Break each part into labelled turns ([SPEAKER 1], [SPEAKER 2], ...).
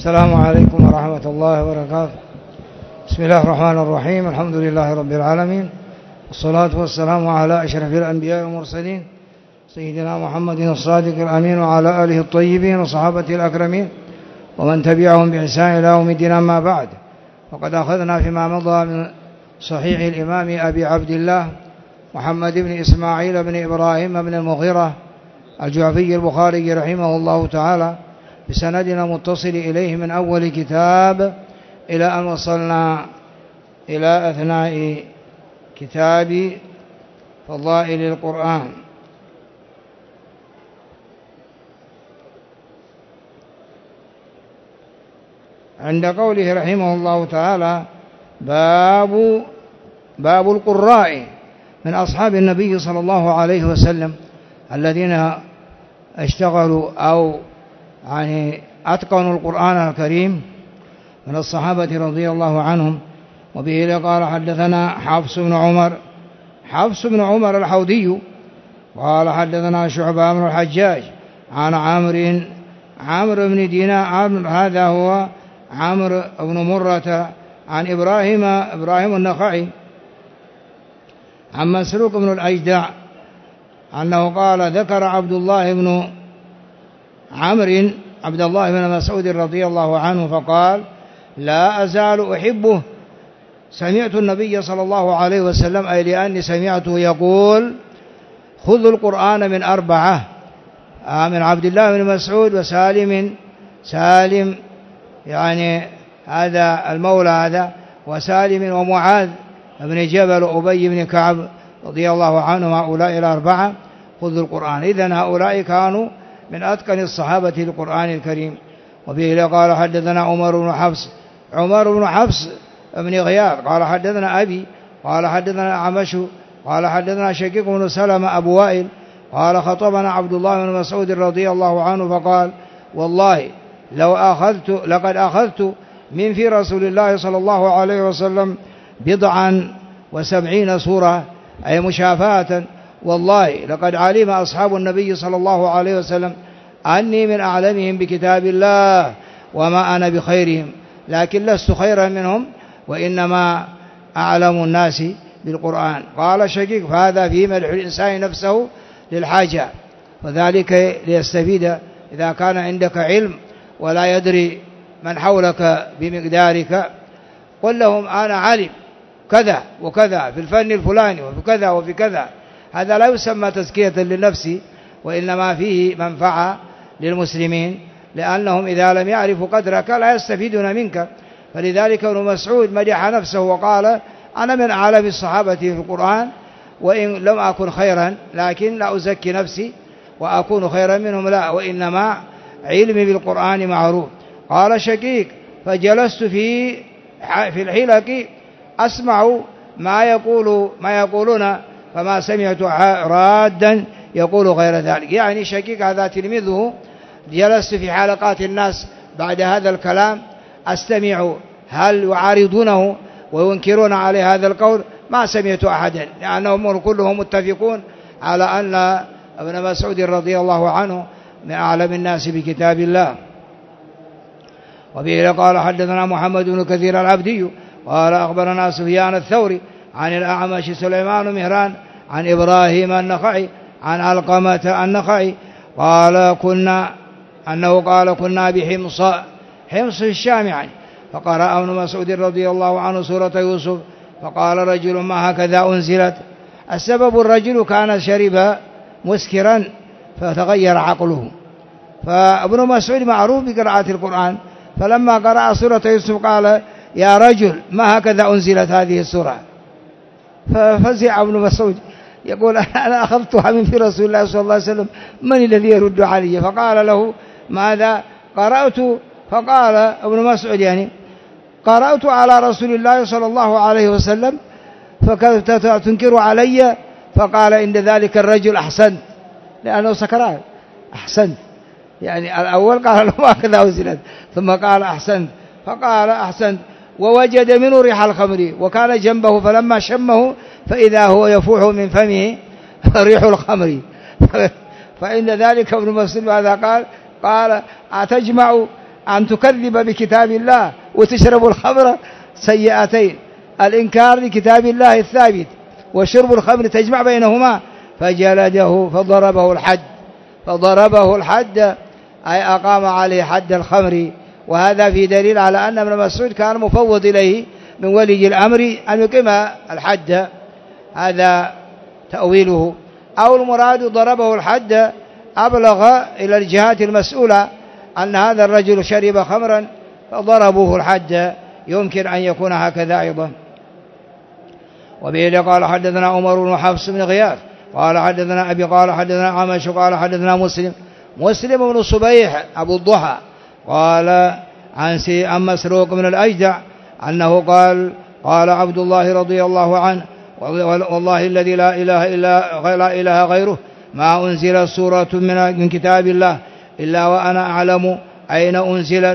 [SPEAKER 1] السلام عليكم ورحمة الله وبركاته. بسم الله الرحمن الرحيم. الحمد لله رب العالمين، والصلاة والسلام على أشرف الأنبياء والمرسلين سيدنا محمد الصادق الأمين وعلى آله الطيبين وصحابته الأكرمين ومن تبعهم بإحسان إلى يوم الدين. أما بعد، وقد أخذنا فيما مضى من صحيح الإمام أبي عبد الله محمد بن إسماعيل بن إبراهيم بن المغيرة الجعفي البخاري رحمه الله تعالى بسندنا متصل إليه من أول كتاب إلى أن وصلنا إلى أثناء كتاب فضائل القرآن. عند قوله رحمه الله تعالى: باب القراء من أصحاب النبي صلى الله عليه وسلم الذين اشتغلوا أو أتقنوا القرآن الكريم من الصحابة رضي الله عنهم. وبه قال: حدثنا حفص بن عمر الحوضي قال: حدثنا شعبة بن الحجاج عن عمرو بن دينار، هذا هو عمرو بن مرة، عن إبراهيم النخعي عن مسروق بن الأجدع أنه قال: ذكر عبد الله بن مسعود رضي الله عنه فقال: لا أزال أحبه. سمعت النبي صلى الله عليه وسلم، أي لأني سمعته يقول: خذوا القرآن من أربعة، من عبد الله بن مسعود سالم يعني هذا المولى هذا، وسالم ومعاذ بن جبل وأبي بن كعب رضي الله عنهم، هؤلاء الأربعة خذوا القرآن. إذن هؤلاء كانوا من أتقن الصحابة للقرآن الكريم. وبه قال: حدثنا عمر بن حفص بن غياث قال: حدثنا أبي قال: حدثنا عمش قال: حدثنا شقيق بن سلمة أبو وائل قال: خطبنا عبد الله بن مسعود رضي الله عنه فقال: والله لقد أخذت من في رسول الله صلى الله عليه وسلم 70 سورة، أي مشافهة. والله لقد علم أصحاب النبي صلى الله عليه وسلم أني من أعلمهم بكتاب الله، وما أنا بخيرهم، لكن لست خيرا منهم، وإنما أعلم الناس بالقرآن. قال شقيق: فهذا في مدح الإنسان نفسه للحاجة، وذلك ليستفيد. إذا كان عندك علم ولا يدري من حولك بمقدارك، قل لهم: أنا عالم كذا وكذا في الفن الفلاني وفي كذا وفي كذا. هذا لا يسمى تزكية للنفس، وإنما فيه منفعة للمسلمين، لأنهم إذا لم يعرفوا قدرك لا يستفيدون منك. فلذلك ابن مسعود مدح نفسه وقال: أنا من أعلم الصحابة في القرآن، وإن لم أكن خيرا، لكن لا أزكي نفسي وأكون خيرا منهم، لا، وإنما علمي بالقرآن معروف. قال شقيق: فجلست في الحلق أسمع ما يقولون، فما سمعت رادا يقول غير ذلك. يعني شقيق هذا تلميذه، جلست في حلقات الناس بعد هذا الكلام أستمع هل يعارضونه وينكرون عليه هذا القول. ما سمعت أحدا، لأنهم كلهم متفقون على أن ابن مسعود رضي الله عنه من أعلم الناس بكتاب الله. وبه قال: حدثنا محمد بن كثير العبدي قال: أخبرنا سفيان الثوري عن الأعمش سليمان مهران عن إبراهيم النخعي عن علقمة النخعي قال: كنا بحمص الشام يعني، فقرأ ابن مسعود رضي الله عنه سورة يوسف، فقال رجل: ما هكذا أنزلت. السبب الرجل كان شرب مسكرا فتغير عقله. فابن مسعود معروف بقراءة القرآن، فلما قرأ سورة يوسف قال: يا رجل، ما هكذا أنزلت هذه السورة. ففزع ابن مسعود يقول: أنا أخذتها من في رسول الله صلى الله عليه وسلم، من الذي يرد علي؟ فقال له: ماذا قرأت؟ فقال ابن مسعود: يعني قرأت على رسول الله صلى الله عليه وسلم فتنكر علي. فقال عند ذلك الرجل: أحسنت، لأنه سكران، أحسنت. يعني الأول قال له: ما كذا أنزلت، ثم قال: أحسنت. فقال: أحسنت. ووجد منه ريح الخمر، وكان جنبه، فلما شمه فإذا هو يفوح من فمه ريح الخمر. فإن ذلك ابن مسعود هذا قال: أتجمع أن تكذب بكتاب الله وتشرب الخمر سيئتين، الإنكار لكتاب الله الثابت وشرب الخمر تجمع بينهما، فجلده فضربه الحد أي أقام عليه حد الخمر. وهذا في دليل على أن ابن مسعود كان مفوض إليه من ولي الأمر أن يقيم الحد، هذا تأويله. أو المراد ضربه الحد أبلغ إلى الجهات المسؤولة أن هذا الرجل شرب خمرا فضربوه الحد، يمكن أن يكون هكذا أيضا. وبه قال حدثنا عمر بن حفص بن غياث قال حدثنا أبي قال حدثنا عمش قال حدثنا مسلم بن صبيح أبو الضحى قال عن مسروق من الأجدع أنه قال عبد الله رضي الله عنه والله الذي لا إله غيره ما أنزلت سورة من كتاب الله إلا وأنا أعلم أين أنزلت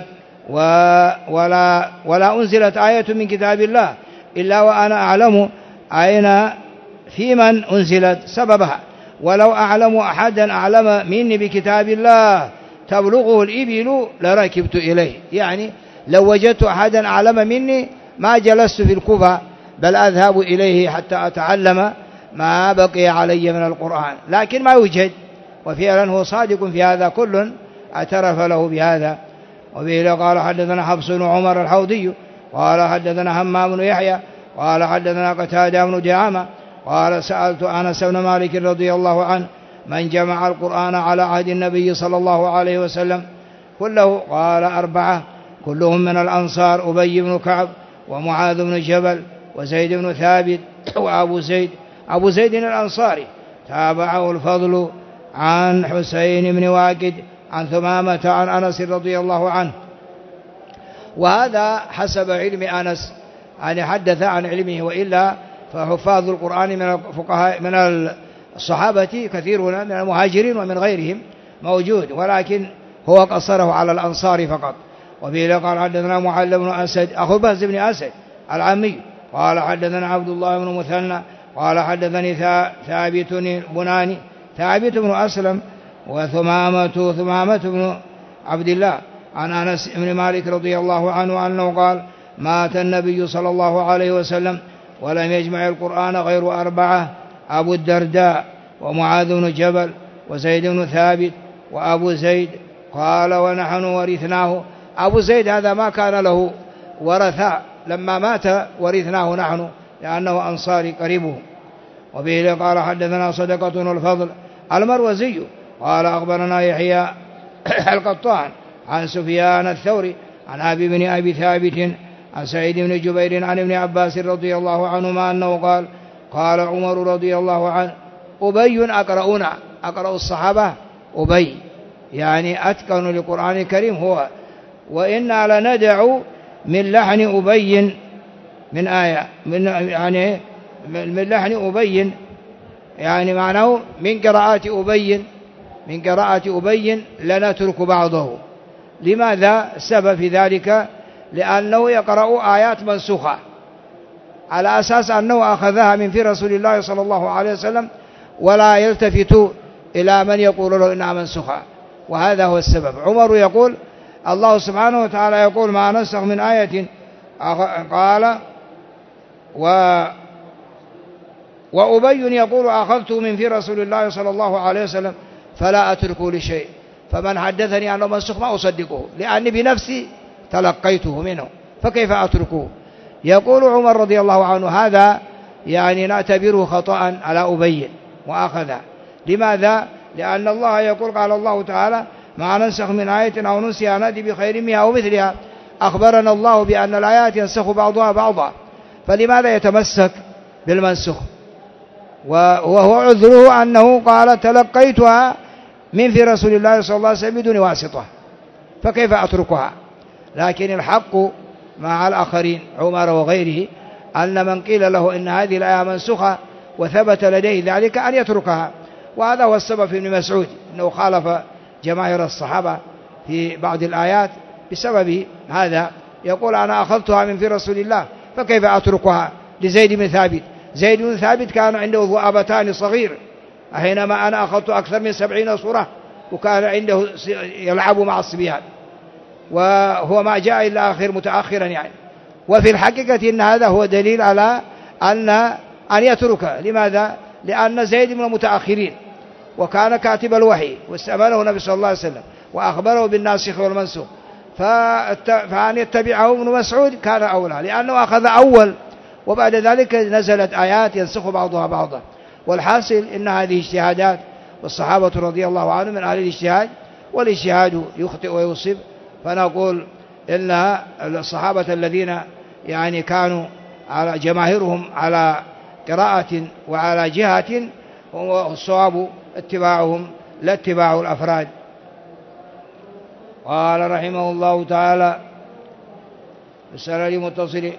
[SPEAKER 1] ولا أنزلت آية من كتاب الله إلا وأنا أعلم أين في من أنزلت سببها، ولو أعلم أحدا أعلم مني بكتاب الله تبلغه الإبل لركبت إليه. يعني لو وجدت أحدا أعلم مني ما جلست في الكوفة بل أذهب إليه حتى أتعلم ما بقي علي من القرآن، لكن ما يوجد، وفعلا هو صادق في هذا، كل اعترف له بهذا. وبه قال حدثنا حفص بن عمر الحوضي قال حدثنا همام بن يحيى قال حدثنا قتادة بن دعامة قال سألت أنس بن مالك رضي الله عنه من جمع القرآن على عهد النبي صلى الله عليه وسلم كله؟ قال 4 كلهم من الأنصار، أبي بن كعب ومعاذ بن جبل وزيد بن ثابت وأبو زيد الأنصاري. تابعه الفضل عن حسين بن واقد عن ثمامة عن أنس رضي الله عنه. وهذا حسب علم أنس، يعني حدث عن علمه، وإلا فحفاظ القرآن من الفقهاء من الصحابة كثيرون من المهاجرين ومن غيرهم موجود، ولكن هو قصره على الأنصار فقط. وفيه قال حدثنا معل بن أسد أخو بهز بن أسد العمي قال حدثنا عبد الله بن مثنى قال حدثني ثابت بناني ثابت بن أسلم وثمامة بن عبد الله عن أنس بن مالك رضي الله عنه أنه قال مات النبي صلى الله عليه وسلم ولم يجمع القرآن غير 4 أبو الدرداء ومعاذ بن جبل وزيد بن ثابت وأبو زيد. قال ونحن ورثناه. أبو زيد هذا ما كان له ورثاء، لما مات ورثناه نحن لأنه أنصاري قريبه. وبه قال حدثنا صدقة الفضل المروزي قال أخبرنا يحيى القطان عن سفيان الثوري عن أبي بن أبي ثابت عن سعيد بن جبير عن ابن عباس رضي الله عنهما أنه قال عمر رضي الله عنه أبي أقرأ الصحابة أبي يعني أتقن للقرآن الكريم هو، وإنا لندع من لحن أبي من آية من لحن أبي، يعني معناه من قراءة أبي لنترك بعضه. لماذا؟ السبب في ذلك لأنه يقرأ آيات منسوخة على أساس أنه أخذها من في رسول الله صلى الله عليه وسلم، ولا يلتفت إلى من يقول له إنها منسوخة، وهذا هو السبب. عمر يقول الله سبحانه وتعالى يقول ما نسخ من آية قال وأبي يقول أخذته من في رسول الله صلى الله عليه وسلم فلا أتركه لشيء، فمن حدثني أنه منسوخ ما أصدقه لأني بنفسي تلقيته منه، فكيف أتركه؟ يقول عمر رضي الله عنه هذا يعني نعتبره خطأ على أبي وأخذه. لماذا؟ لأن الله يقول قال الله تعالى ما ننسخ من آية أو ننسها نأتي بخير منها أو مثلها. أخبرنا الله بأن الآيات ينسخ بعضها بعضا، فلماذا يتمسك بالمنسوخ؟ وهو عذره أنه قال تلقيتها من في رسول الله صلى الله عليه وسلم بدون واسطة، فكيف أتركها؟ لكن الحق مع الآخرين عمر وغيره أن من قيل له إن هذه الآية منسوخة وثبت لديه ذلك أن يتركها، وهذا هو السبب في ابن مسعود أنه خالف جماهير الصحابة في بعض الآيات بسبب هذا. يقول أنا أخذتها من في رسول الله فكيف أتركها لزيد بن ثابت؟ زيد بن ثابت كان عنده ذؤابتان صغير، حينما أنا أخذت أكثر من 70 سورة وكان عنده يلعب مع الصبيان، وهو ما جاء إلا آخر متأخرا يعني. وفي الحقيقة إن هذا هو دليل على أن يترك. لماذا؟ لأن زيد من المتأخرين وكان كاتب الوحي واستأمنه النبي صلى الله عليه وسلم وأخبره بالناسخ والمنسوخ، فأن يتبعه ابن مسعود كان أولى، لأنه أخذ أول وبعد ذلك نزلت آيات ينسخ بعضها بعضا. والحاصل إن هذه اجتهادات، والصحابة رضي الله عنهم من أهل الاجتهاد، والاجتهاد يخطئ ويصيب. فنقول إن الصحابة الذين يعني كانوا على جماهيرهم على قراءة وعلى جهة، والصواب اتباعهم لا اتباع الأفراد. قال رحمه الله تعالى: السند متصل.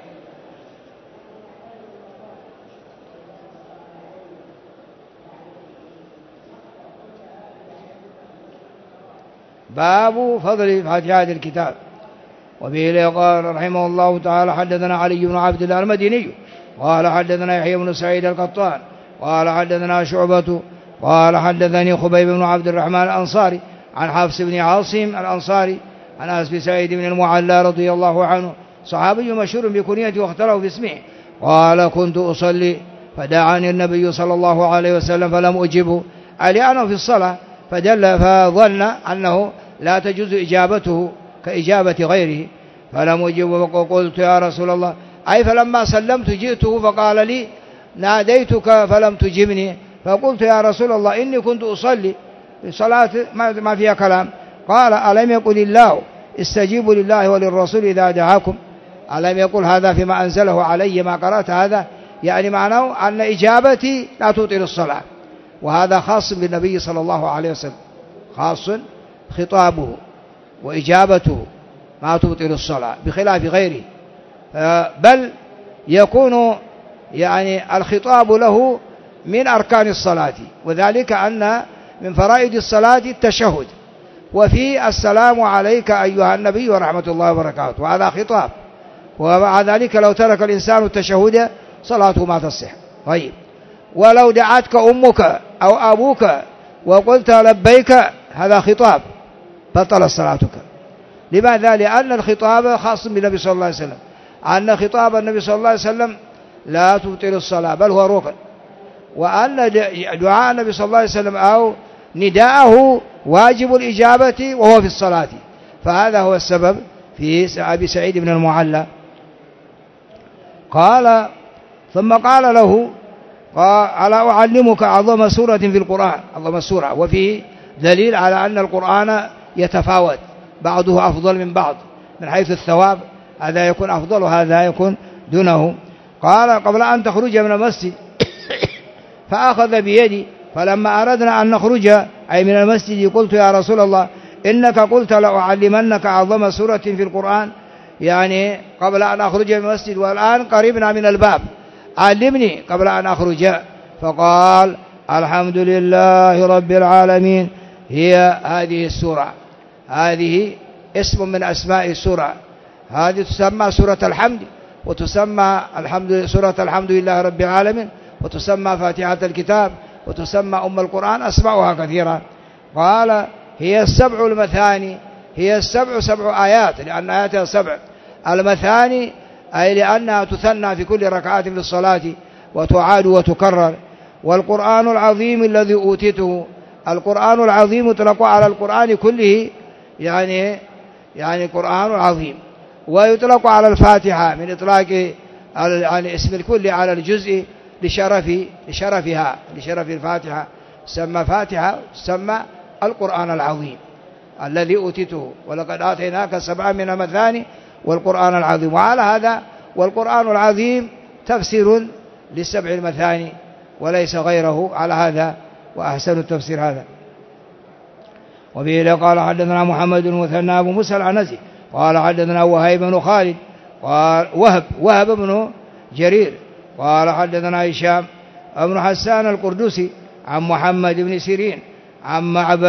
[SPEAKER 1] باب فضل فاتحة الكتاب. وبه قال رحمه الله تعالى: حدثنا علي بن عبد الله المديني قال حدثنا يحيى بن سعيد القطان قال حدثنا شعبة قال حدثني خبيب بن عبد الرحمن الأنصاري عن حفص بن عاصم الأنصاري عن أبي سعيد بن المعلى رضي الله عنه، صحابي مشهور بكنيته واختلفوا في اسمه، قال: كنت أصلي فدعاني النبي صلى الله عليه وسلم فلم أجبه، لأنه في الصلاة، فظن أنه لا تجوز إجابته كإجابة غيره، فلم أجبه. فقلت: يا رسول الله، أي فلما سلمت جئته فقال لي: ناديتك فلم تجبني. فقلت: يا رسول الله، إني كنت أصلي صلاة ما فيها كلام. قال: ألم يقل الله استجيبوا لله وللرسول إذا دعاكم؟ ألم يقل هذا فيما أنزله علي ما قرأت هذا؟ يعني معناه أن إجابتي لا تبطل الصلاة، وهذا خاص بالنبي صلى الله عليه وسلم، خاص خطابه وإجابته ما تبطل الصلاة بخلاف غيره، بل يكون يعني الخطاب له من أركان الصلاة، وذلك أن من فرائض الصلاة التشهد، وفي السلام عليك أيها النبي ورحمة الله وبركاته، وهذا خطاب. ومع ذلك لو ترك الإنسان التشهد صلاته ما تصح. طيب، ولو دعتك أمك أو أبوك وقلت لبيك، هذا خطاب، بطل صلاتك. لماذا؟ لأن الخطاب خاص بالنبي صلى الله عليه وسلم، أن خطاب النبي صلى الله عليه وسلم لا تبطل الصلاة بل هو ركن، وأن دعاء النبي صلى الله عليه وسلم أو نداءه واجب الإجابة وهو في الصلاة. فهذا هو السبب في أبي سعيد بن المعلى. قال: ثم قال له: ألا أعلمك أعظم سورة في القرآن؟ أعظم سورة، وفيه دليل على أن القرآن يتفاوت، بعضه أفضل من بعض من حيث الثواب، هذا يكون أفضل وهذا يكون دونه. قال: قبل أن تخرج من المسجد فأخذ بيدي، فلما أردنا أن نخرج أي من المسجد قلت: يا رسول الله، إنك قلت لأعلمنك أعظم سورة في القرآن، يعني قبل أن أخرج من المسجد، والآن قربنا من الباب، علمني قبل أن أخرج. فقال: الحمد لله رب العالمين، هي هذه السورة، هذه اسم من أسماء السورة، هذه تسمى سورة الحمد، وتسمى سورة الحمد لله رب العالمين، وتسمى فاتحة الكتاب، وتسمى أم القرآن، أسماؤها كثيرة. قال: هي السبع المثاني، هي سبع آيات، لأن آياتها 7. المثاني أي لأنها تثنى في كل ركعات في الصلاة وتعاد وتكرر. والقرآن العظيم الذي أوتيته، القرآن العظيم يطلق على القرآن كله، يعني قرآن عظيم، ويطلق على الفاتحة من إطلاق يعني اسم الكل على الجزء لشرفها، لشرف الفاتحة، سمى فاتحة، سمى القرآن العظيم الذي أوتيته، ولقد آتيناك 7 من المثاني والقرآن العظيم. وعلى هذا والقرآن العظيم تفسير ل7 المثاني وليس غيره، على هذا وأحسن التفسير هذا. وبه قال: حدثنا محمد بن مثنى أبو موسى العنزي قال حدثنا وهيب بن خالد قال وهب بن جرير قال حدثنا هشام بن حسان القردسي عن محمد بن سيرين عن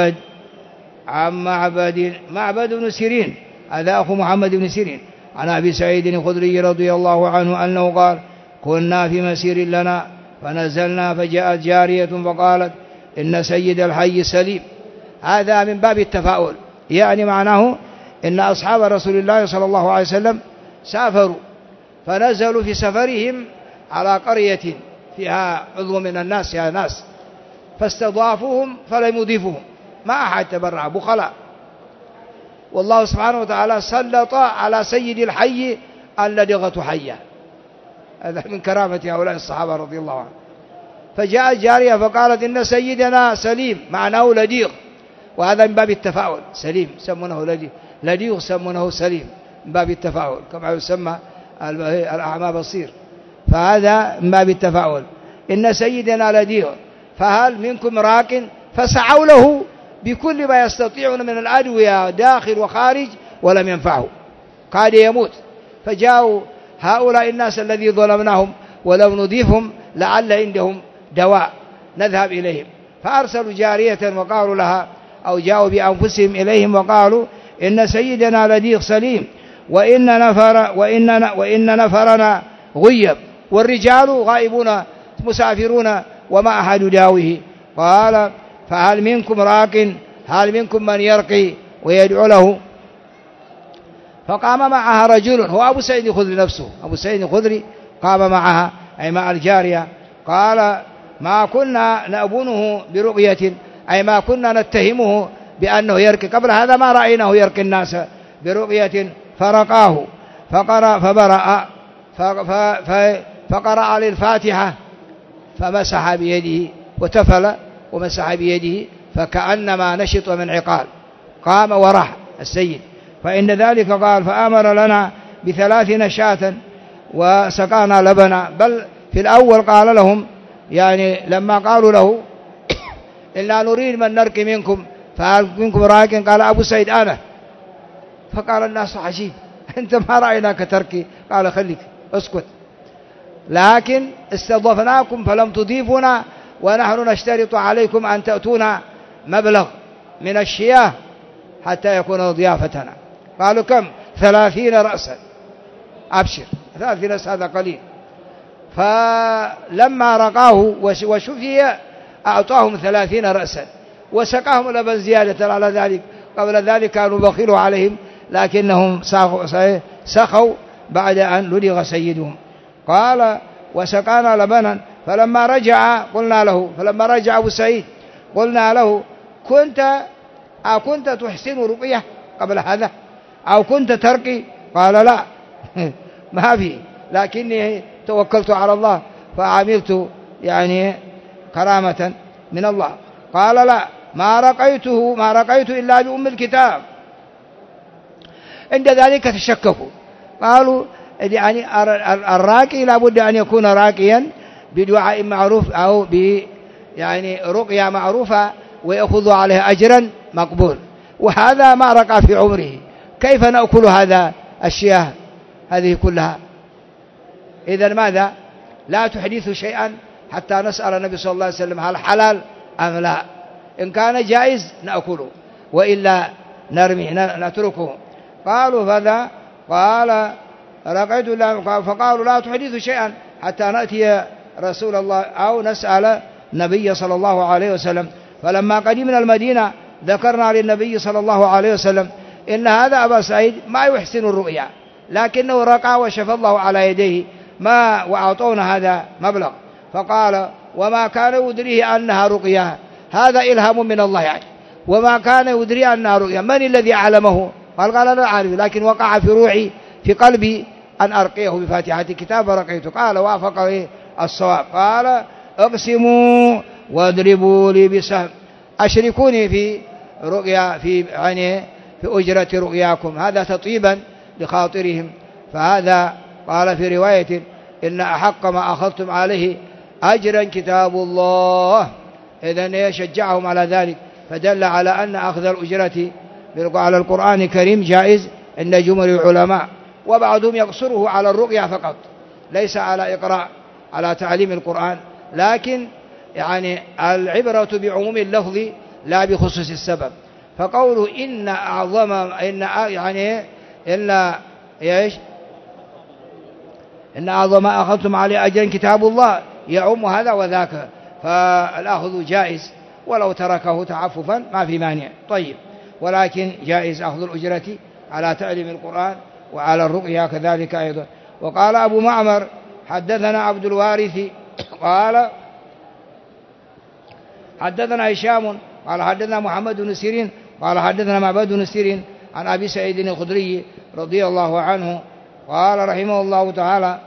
[SPEAKER 1] معبد بن سيرين، هذا أخو محمد بن سيرين، عن أبي سعيد الخدري رضي الله عنه أنه قال: كنا في مسير لنا فنزلنا فجاءت جارية فقالت: إن سيد الحي سليم. هذا من باب التفاؤل، يعني معناه إن أصحاب رسول الله صلى الله عليه وسلم سافروا فنزلوا في سفرهم على قرية فيها عضو من الناس، يا ناس، فاستضافوهم فلم يضيفوهم، ما أحد تبرع، بخلاء. والله سبحانه وتعالى سلط على سيد الحي اللدغة حية، هذا من كرامة هؤلاء الصحابة رضي الله عنهم. فجاءت جارية فقالت إن سيدنا سليم، معناه لديغ، وهذا من باب التفاؤل، سليم سمونه لديغ، لديغ سمونه سليم من باب التفاؤل، كما يسمى الأعمى بصير، فهذا من باب التفاؤل. إن سيدنا لديغ فهل منكم راق، فسعوا له بكل ما يستطيعون من الأدوية داخل وخارج ولم ينفعه، كاد يموت. فجاءوا هؤلاء الناس الذي ظلمناهم ولو نضيفهم لعل عندهم دواء نذهب إليهم، فأرسلوا جارية وقالوا لها، أو جاءوا بأنفسهم إليهم وقالوا إن سيدنا لديغ سليم وإن نفرنا غيب والرجال غائبون مسافرون وما أحد يداويه. قال فهل منكم راق، هل منكم من يرقي ويدعو له؟ فقام معها رجل، هو أبو سعيد الخدري نفسه، أبو سعيد الخدري قام معها أي مع الجارية. قال ما كنا نأبونه برقية، أي ما كنا نتهمه بأنه يرقي، قبل هذا ما رأيناه يرقي الناس برقية، فرقاه فبرأ فقرأ للفاتحة فمسح بيده وتفل ومسح بيده فكأنما نشط من عقال، قام وراح السيد. فإن ذلك قال فأمر لنا ب3 شاة وسقانا لبنا، بل في الأول قال لهم، يعني لما قالوا له إلا نريد من نرقي منكم فهل منكم راق، قال أبو سعيد أنا. فقال الناس عجيب، أنت ما رأيناك ترقي، قال خليك اسكت، لكن استضفناكم فلم تضيفنا، ونحن نشترط عليكم أن تأتونا مبلغ من الشياه حتى يكون ضيافتنا. قالوا كم؟ 30 رأسا. أبشر، 30 رأس هذا قليل. فلما رقاه وشفي أعطاهم 30 رأسا وسقاهم لبن زيادة على ذلك. قبل ذلك كانوا بخلوا عليهم، لكنهم سخوا بعد أن لدغ سيدهم. قال وسقانا لبنا فلما رجع أبو سعيد قلنا له كنت تحسن رقية قبل هذا أو كنت ترقي؟ قال لا ما في، لكني توكلت على الله فعملت يعني كرامة من الله. قال لا ما رقيت إلا بأم الكتاب. عند ذلك تشككوا، قالوا يعني الراقي لابد أن يكون راقيا بدعاء معروف أو يعني رقية معروفة ويأخذ عليها أجرا مقبول، وهذا ما رقى في عمره، كيف نأكل هذا الشياه هذه كلها؟ إذن ماذا؟ لا تحدث شيئا حتى نسأل النبي صلى الله عليه وسلم هل حلال أم لا، إن كان جائز نأكله وإلا نرمي نتركه. قالوا فذا، قال رقيت الله، فقالوا لا تحدث شيئا حتى نأتي رسول الله أو نسأل النبي صلى الله عليه وسلم. فلما قدمنا المدينة ذكرنا للنبي صلى الله عليه وسلم إن هذا أبا سعيد ما يحسن الرؤيا، لكنه رقى وشفى الله على يديه ما وأعطونا هذا مبلغ. فقال وما كان يدريه أنها رقيا، هذا إلهام من الله يعني، وما كان يدري أنها رقيا، من الذي أعلمه؟ قال لا أعرف، لكن وقع في روحي في قلبي أن أرقيه بفاتحة كتاب رقيته. قال وافق الصواب. قال اقسموا واضربوا لي بسهم، أشركوني في رقيا في أجرة رقياكم، هذا تطيبا لخاطرهم. فهذا قال في رواية إن أحق ما أخذتم عليه أجرا كتاب الله، إذن يشجعهم على ذلك، فدل على أن أخذ الأجرة على القرآن الكريم جائز عند جمهور العلماء، وبعضهم يقصره على الرقية فقط، ليس على إقراء على تعليم القرآن، لكن يعني العبرة بعموم اللفظ لا بخصوص السبب. فقوله إن أعظم ما أخذتم عليه أجرا كتاب الله يعم هذا وذاك، فالأخذ جائز ولو تركه تعففا ما في مانع. طيب، ولكن جائز أخذ الأجرة على تعليم القرآن وعلى الرقية كذلك أيضا. وقال أبو معمر حدثنا عبد الوارث قال حدثنا هشام قال حدثنا محمد بن سيرين قال حدثنا معبد بن سيرين عن أبي سعيد الخدري رضي الله عنه قال رحمه الله تعالى: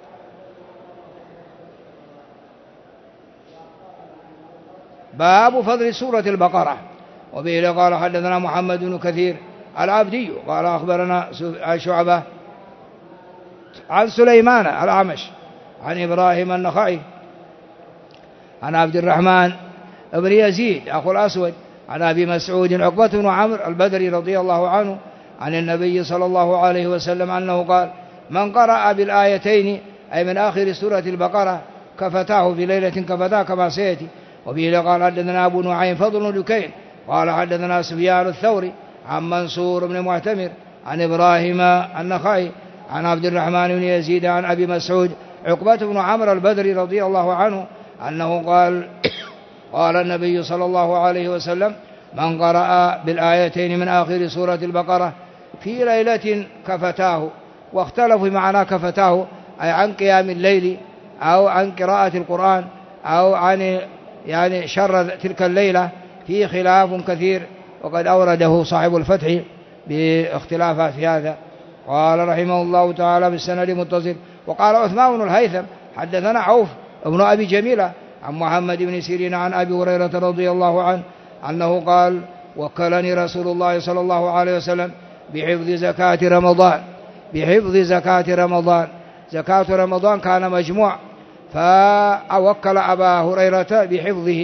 [SPEAKER 1] باب فضل سورة البقرة. وبه قال حدثنا محمد بن كثير العبدي قال أخبرنا شعبة عن سليمان الأعمش عن إبراهيم النخعي عن عبد الرحمن بن يزيد أخو الأسود عن أبي مسعود عقبة بن عمرو البدري رضي الله عنه عن النبي صلى الله عليه وسلم أنه قال: من قرأ بالآيتين أي من آخر سورة البقرة كفتاه في ليلة كفتاه كما سيأتي. وبه قال حدثنا أبو نعيم فضل بن دكين قال حدثنا سفيان الثوري عن منصور بن معتمر عن إبراهيم النخعي عن عبد الرحمن بن يزيد عن أبي مسعود عقبة بن عمرو البدري رضي الله عنه أنه قال: قال النبي صلى الله عليه وسلم: من قرأ بالآيتين من آخر سورة البقرة في ليلة كفتاه. واختلفوا معنى كفتاه أي عن قيام الليل أو عن قراءة القرآن أو عن شر تلك الليلة، فيه خلاف كثير وقد أورده صاحب الفتح باختلافات في هذا. قال رحمه الله تعالى بالسند متصل. وقال عثمان بن الهيثم حدثنا عوف ابن أبي جميلة عن محمد بن سيرين عن أبي هريرة رضي الله عنه أنه قال: وكلني رسول الله صلى الله عليه وسلم بحفظ زكاة رمضان. بحفظ زكاة رمضان، زكاة رمضان كان مجموع، فوكل أبا هريرة بحفظه،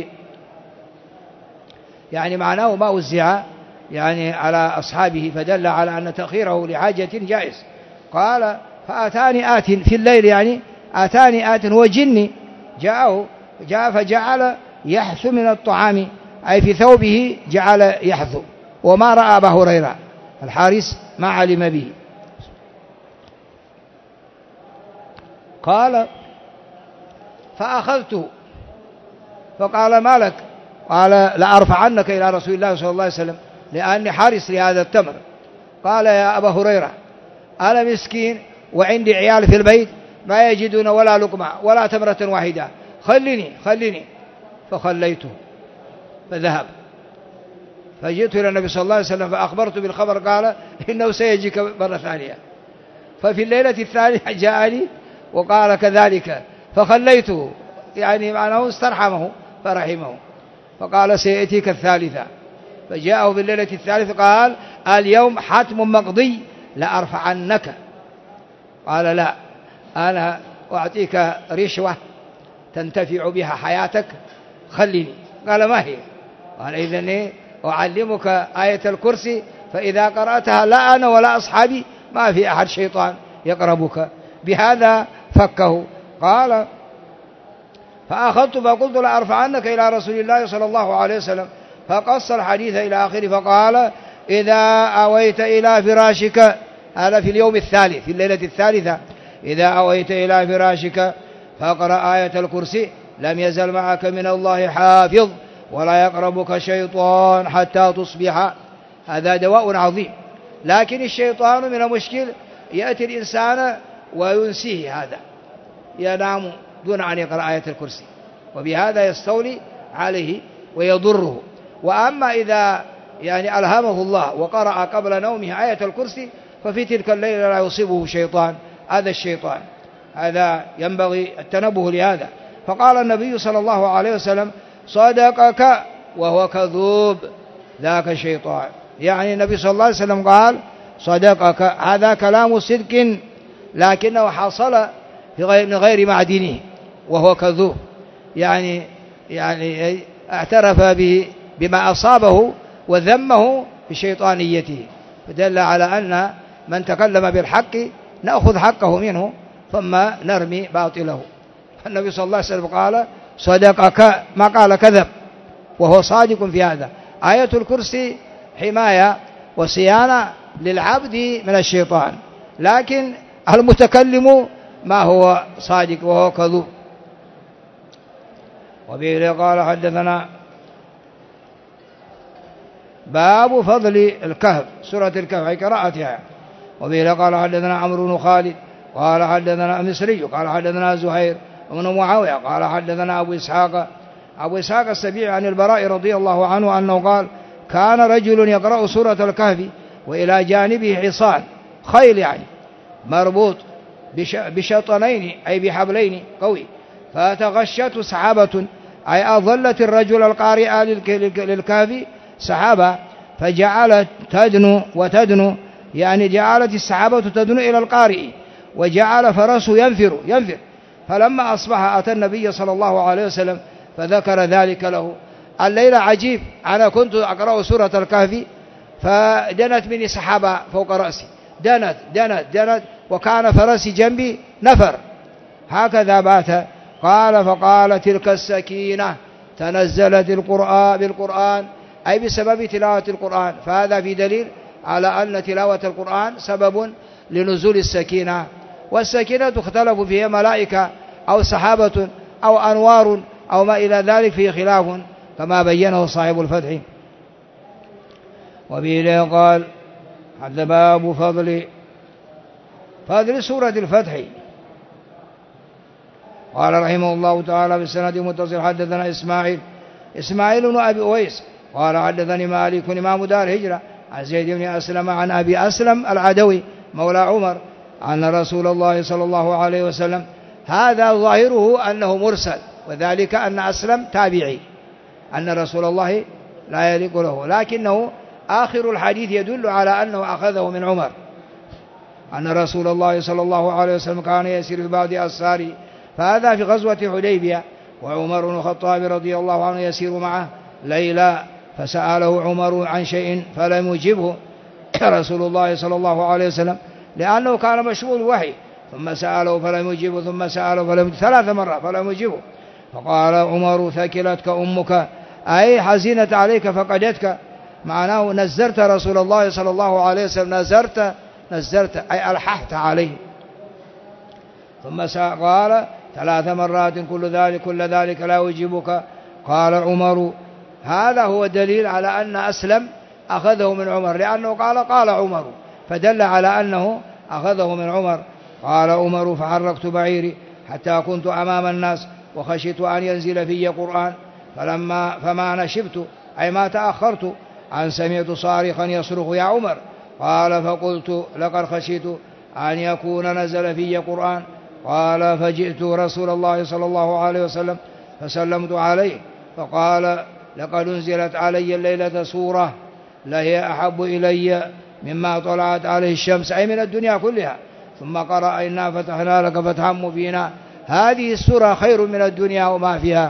[SPEAKER 1] يعني معناه ما وزع على أصحابه، فدل على أن تأخيره لحاجة جائز. قال: فأتاني آت في الليل، آتاني آت هو جني جاء فجعل يحث من الطعام، أي في ثوبه جعل يحث، وما رأى أبا هريرة الحارس ما علم به. قال: فأخذته فقال: ما لك؟ قال: لأرفعنك إلى رسول الله صلى الله عليه وسلم لأني حارس لهذا التمر. قال: يا أبا هريرة، أنا مسكين وعندي عيال في البيت ما يجدون ولا لقمة ولا تمرة واحدة، خليني. فخليته فذهب. فجئت إلى النبي صلى الله عليه وسلم فأخبرته بالخبر، قال: إنه سيجيك مرة ثانية. ففي الليلة الثانية جاءني وقال كذلك، فخليته، معناه استرحمه فرحمه. فقال: سيأتيك الثالثة. فجاءه في الليلة الثالثة قال: اليوم حتم مقضي لأرفعنك. قال: لا، أنا أعطيك رشوة تنتفع بها حياتك، خليني. قال: ما هي؟ قال: إذن أعلمك آية الكرسي، فإذا قرأتها لا أنا ولا أصحابي ما في أحد شيطان يقربك. بهذا فكه. قال: فأخذت فقلت لأرفعنك إلى رسول الله صلى الله عليه وسلم، فقص الحديث إلى آخره. فقال: إذا أويت إلى فراشك، هذا في اليوم الثالث في الليلة الثالثة، إذا أويت إلى فراشك فاقرأ آية الكرسي، لم يزل معك من الله حافظ ولا يقربك شيطان حتى تصبح. هذا دواء عظيم، لكن الشيطان من المشكل يأتي الإنسان وينسيه، هذا ينام دون أن يقرأ آية الكرسي، وبهذا يستولي عليه ويضره. وأما إذا ألهمه الله وقرأ قبل نومه آية الكرسي، ففي تلك الليلة لا يصيبه شيطان. هذا الشيطان هذا ينبغي التنبه لهذا. فقال النبي صلى الله عليه وسلم: صدقك وهو كذوب، ذاك الشيطان. النبي صلى الله عليه وسلم قال: صدقك، هذا كلام صدق، لكنه حصل من غير معدنه، وهو كذوب، اعترف بما أصابه وذمه بشيطانيته، فدل على أن من تكلم بالحق نأخذ حقه منه ثم نرمي باطله. النبي صلى الله عليه وسلم قال: صدقك، ما قال كذب، وهو صادق في هذا. آية الكرسي حماية وصيانة للعبد من الشيطان، لكن المتكلم ما هو صادق وهو كذوب. وبه قال حدثنا باب فضل الكهف، سورة الكهف أي قراءتها. وبه قال حدثنا عمرو بن خالد قال حدثنا مصري قال حدثنا زهير بن معاوية قال حدثنا أبو إسحاق السبيعي عن البراء رضي الله عنه أنه قال كان رجل يقرأ سورة الكهف وإلى جانبه حصان، خيل يعني مربوط بشطنين أي بحبلين قوي، فتغشته سحابة أي أظلت الرجل القارئ للكهف سحابة، فجعلت تدنو وتدنو، يعني جعلت السحابة تدنو إلى القارئ، وجعل فرسه ينفر. فلما أصبح أتى النبي صلى الله عليه وسلم فذكر ذلك له. الليلة عجيب، أنا كنت أقرأ سورة الكهف فدنت مني سحابة فوق رأسي، دنت وكان فرسي جنبي نفر، هكذا بات. قال فقال تلك السكينة تنزلت بالقرآن أي بسبب تلاوة القرآن، فهذا في دليل على أن تلاوة القرآن سبب لنزول السكينة. والسكينة تختلف فيها ملائكة أو سحابة أو أنوار أو ما إلى ذلك، فيه خلاف كما بينه صاحب الفتح. وبه قال حتى باب فضل سورة الفتح. قال رحمه الله تعالى بالسند متصل حدثنا إسماعيل بن أبي أويس قال حدثني مالك إمام دار هجرة عن زيد بن أسلم عن أبي أسلم العدوي مولى عمر أن رسول الله صلى الله عليه وسلم، هذا ظاهره أنه مرسل، وذلك أن أسلم تابعي، أن رسول الله لا يليق له، لكنه آخر الحديث يدل على أنه أخذه من عمر، أن رسول الله صلى الله عليه وسلم كان يسير في بعض أسفاره، فهذا في غزوة حديبية، وعمر بن الخطاب رضي الله عنه يسير معه ليلا، فسأله عمر عن شيء فلم يجبه رسول الله صلى الله عليه وسلم، لأنه كان مشغول وحي، ثم سأله فلم يجبه، ثم سأله فلم يجبه 3 مرات فلم يجبه. فقال عمر ثكلتك أمك أي حزنت عليك فقدتك، معناه نزرت رسول الله صلى الله عليه وسلم، نزرت أي ألححت عليه. ثم قال 3 مرات كل ذلك لا يجيبك. قال عمر هذا هو دليل على أن أسلم أخذه من عمر، لأنه قال عمر، فدل على أنه أخذه من عمر. قال عمر فحركت بعيري حتى كنت أمام الناس وخشيت أن ينزل في قرآن، فما نشبت أي ما تأخرت أن سمعت صارخا يصرخ يا عمر. قال فقلت لقد خشيت أن يكون نزل في قرآن. قال فجئت رسول الله صلى الله عليه وسلم فسلمت عليه، فقال لقد انزلت علي الليلة سورة لهي أحب إلي مما طلعت عليه الشمس أي من الدنيا كلها. ثم قرأ إنا فتحنا لك فتحا مبينا، هذه السورة خير من الدنيا وما فيها.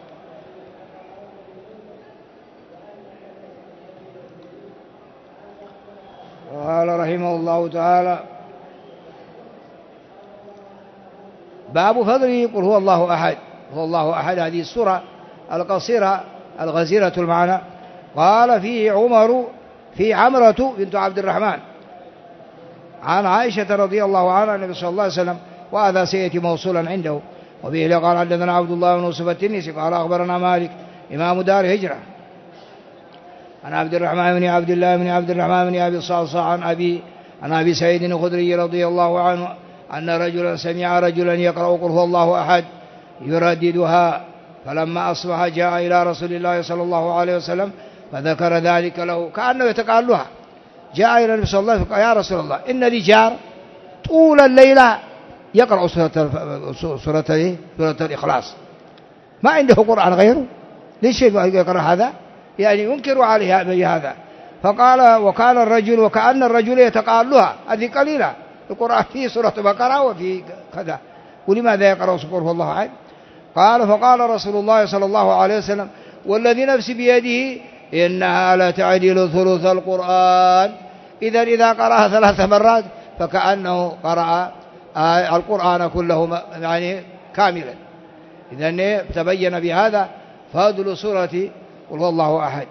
[SPEAKER 1] قال رحمه الله تعالى باب فضله قل هو الله أحد. هو الله أحد هذه السورة القصيرة الغزيرة المعنى. قال فيه في عمرة بنت عبد الرحمن عن عائشة رضي الله عنها النبي صلى الله عليه وسلم، وهذا سيأتي موصولا عنده. وبه قال حدثنا عبد الله بن يوسف التنيسي قال أخبرنا مالك إمام دار هجرة عن عبد الرحمن بن عبد الله بن عبد الرحمن بن أبي الصعصع عن أبي سعيد الخدري رضي الله عنه أن رجلا سمع رجلا يقرأ قل هو الله أحد يرددها، فلما أصبح جاء إلى رسول الله صلى الله عليه وسلم فذكر ذلك له كأنه يتقالها. جاء إلى النبي صلى الله عليه وسلم يا رسول الله إن لي جار طول الليلة يقرأ سورة الإخلاص، ما عنده قرآن غيره، ليش يقرأ هذا؟ يعني ينكر عليه هذا. فقال وكان الرجل وكأن الرجل يتقالها، هذه قليلة، القرآن فيه سورة بقرة وفي كذا، ولماذا يقرأ سورة الله أحد؟ قال فقال رسول الله صلى الله عليه وسلم والذي نفسي بيده إنها لتعدل ثلث القرآن. إذا قرأها 3 مرات فكأنه قرأ القرآن كله يعني كاملا. إذن تبين بهذا فضل سورة قل هو الله أحد.